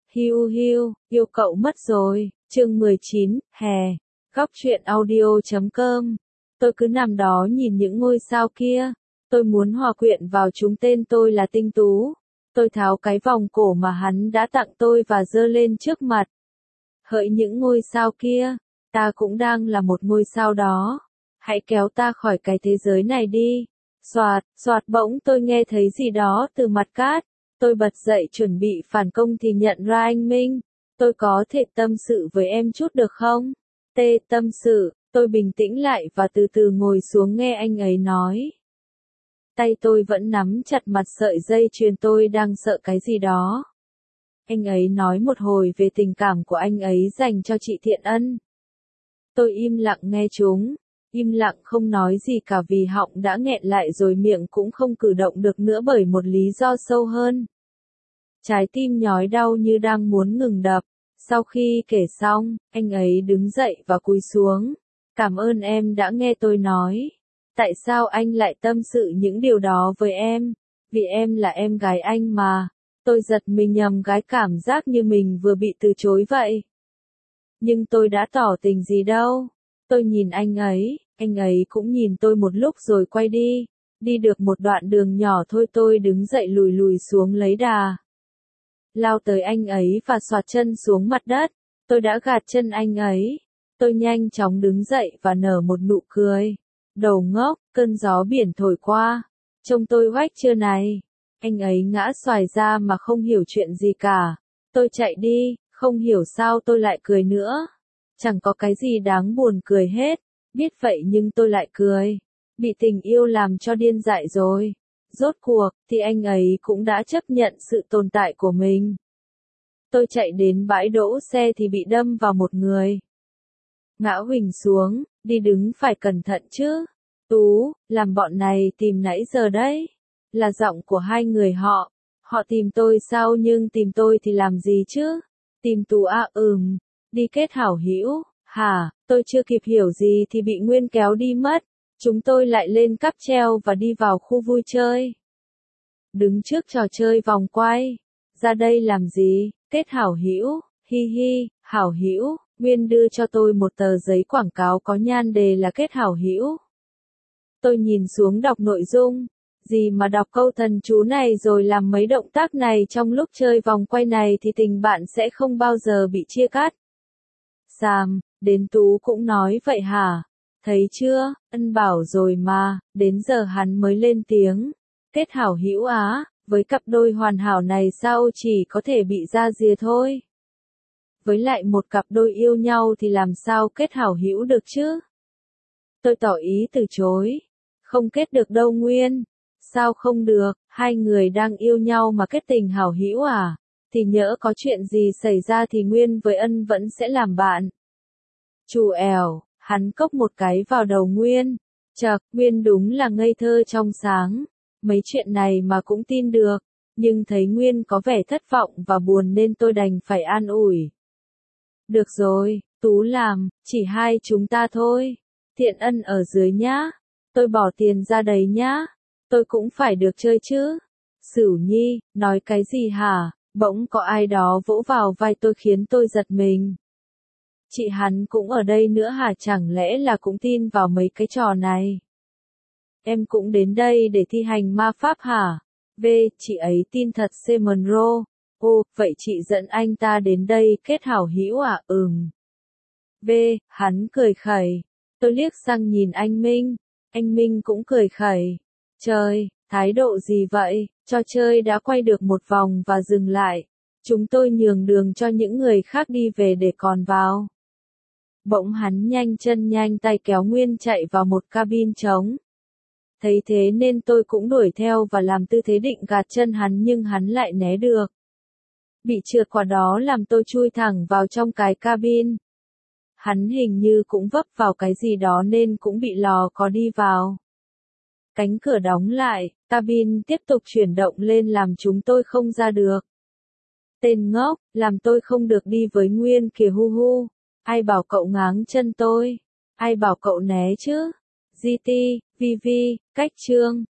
Hiu hiu, yêu cậu mất rồi, chương 19, hè, góc truyện audio.com. Tôi cứ nằm đó nhìn những ngôi sao kia, tôi muốn hòa quyện vào chúng, tên tôi là Tinh Tú. Tôi tháo cái vòng cổ mà hắn đã tặng tôi và giơ lên trước mặt. Hỡi những ngôi sao kia, ta cũng đang là một ngôi sao đó. Hãy kéo ta khỏi cái thế giới này đi. Xoạt, xoạt, bỗng tôi nghe thấy gì đó từ mặt cát. Tôi bật dậy chuẩn bị phản công thì nhận ra anh Minh. Tôi có thể tâm sự với em chút được không? Tâm sự, tôi bình tĩnh lại và từ từ ngồi xuống nghe anh ấy nói. Tay tôi vẫn nắm chặt mặt sợi dây chuyền, tôi đang sợ cái gì đó. Anh ấy nói một hồi về tình cảm của anh ấy dành cho chị Thiện Ân. Tôi im lặng nghe chúng, im lặng không nói gì cả vì họng đã nghẹn lại rồi miệng cũng không cử động được nữa bởi một lý do sâu hơn. Trái tim nhói đau như đang muốn ngừng đập. Sau khi kể xong, anh ấy đứng dậy và cúi xuống. Cảm ơn em đã nghe tôi nói. Tại sao anh lại tâm sự những điều đó với em? Vì em là em gái anh mà. Tôi giật mình nhầm gái, cảm giác như mình vừa bị từ chối vậy. Nhưng tôi đã tỏ tình gì đâu. Tôi nhìn anh ấy cũng nhìn tôi một lúc rồi quay đi. Đi được một đoạn đường nhỏ thôi tôi đứng dậy lùi lùi xuống lấy đà. Lao tới anh ấy và xoạt chân xuống mặt đất. Tôi đã gạt chân anh ấy. Tôi nhanh chóng đứng dậy và nở một nụ cười. Đồ ngốc, cơn gió biển thổi qua. Trông tôi oách chưa này? Anh ấy ngã xoài ra mà không hiểu chuyện gì cả. Tôi chạy đi, không hiểu sao tôi lại cười nữa. Chẳng có cái gì đáng buồn cười hết. Biết vậy nhưng tôi lại cười. Bị tình yêu làm cho điên dại rồi. Rốt cuộc, thì anh ấy cũng đã chấp nhận sự tồn tại của mình. Tôi chạy đến bãi đỗ xe thì bị đâm vào một người. Ngã huỳnh xuống, đi đứng phải cẩn thận chứ. Tú, làm bọn này tìm nãy giờ đấy. Là giọng của hai người họ. Họ tìm tôi sao nhưng tìm tôi thì làm gì chứ? Tìm Tú à? Đi kết hảo hữu. Hả, tôi chưa kịp hiểu gì thì bị Nguyên kéo đi mất. Chúng tôi lại lên cáp treo và đi vào khu vui chơi. Đứng trước trò chơi vòng quay. Ra đây làm gì? Kết hảo hữu. Hi hi, hảo hữu. Nguyên đưa cho tôi một tờ giấy quảng cáo có nhan đề là kết hảo hữu. Tôi nhìn xuống đọc nội dung. Gì mà đọc câu thần chú này rồi làm mấy động tác này trong lúc chơi vòng quay này thì tình bạn sẽ không bao giờ bị chia cắt. Sam, đến Tú cũng nói vậy hả? Thấy chưa, Ân bảo rồi mà, đến giờ hắn mới lên tiếng. Kết hảo hữu á, với cặp đôi hoàn hảo này sao chỉ có thể bị ra rìa thôi. Với lại một cặp đôi yêu nhau thì làm sao kết hảo hữu được chứ? Tôi tỏ ý từ chối. Không kết được đâu Nguyên. Sao không được, hai người đang yêu nhau mà kết tình hảo hữu à? Thì nhỡ có chuyện gì xảy ra thì Nguyên với Ân vẫn sẽ làm bạn. Chù ẻo, hắn cốc một cái vào đầu Nguyên. Chậc, Nguyên đúng là ngây thơ trong sáng. Mấy chuyện này mà cũng tin được. Nhưng thấy Nguyên có vẻ thất vọng và buồn nên tôi đành phải an ủi. Được rồi, Tú làm, chỉ hai chúng ta thôi. Thiện Ân ở dưới nhá. Tôi bỏ tiền ra đấy nhá. Tôi cũng phải được chơi chứ. Sửu Nhi, nói cái gì hả? Bỗng có ai đó vỗ vào vai tôi khiến tôi giật mình. Chị hắn cũng ở đây nữa hả? Chẳng lẽ là cũng tin vào mấy cái trò này? Em cũng đến đây để thi hành ma pháp hả? Chị ấy tin thật Monroe. Vậy chị dẫn anh ta đến đây kết hảo hữu à? Hắn cười khẩy. Tôi liếc sang nhìn anh Minh. Anh Minh cũng cười khẩy. Trời, thái độ gì vậy? Trò chơi đã quay được một vòng và dừng lại. Chúng tôi nhường đường cho những người khác đi về để còn vào. Bỗng hắn nhanh chân nhanh tay kéo Nguyên chạy vào một cabin trống. Thấy thế nên tôi cũng đuổi theo và làm tư thế định gạt chân hắn nhưng hắn lại né được. Bị trượt quả đó làm tôi chui thẳng vào trong cái cabin. Hắn hình như cũng vấp vào cái gì đó nên cũng bị lò có đi vào. Cánh cửa đóng lại, cabin tiếp tục chuyển động lên làm chúng tôi không ra được. Tên ngốc, làm tôi không được đi với Nguyên kìa hu hu. Ai bảo cậu ngáng chân tôi? Ai bảo cậu né chứ? GT, VV, cách chương.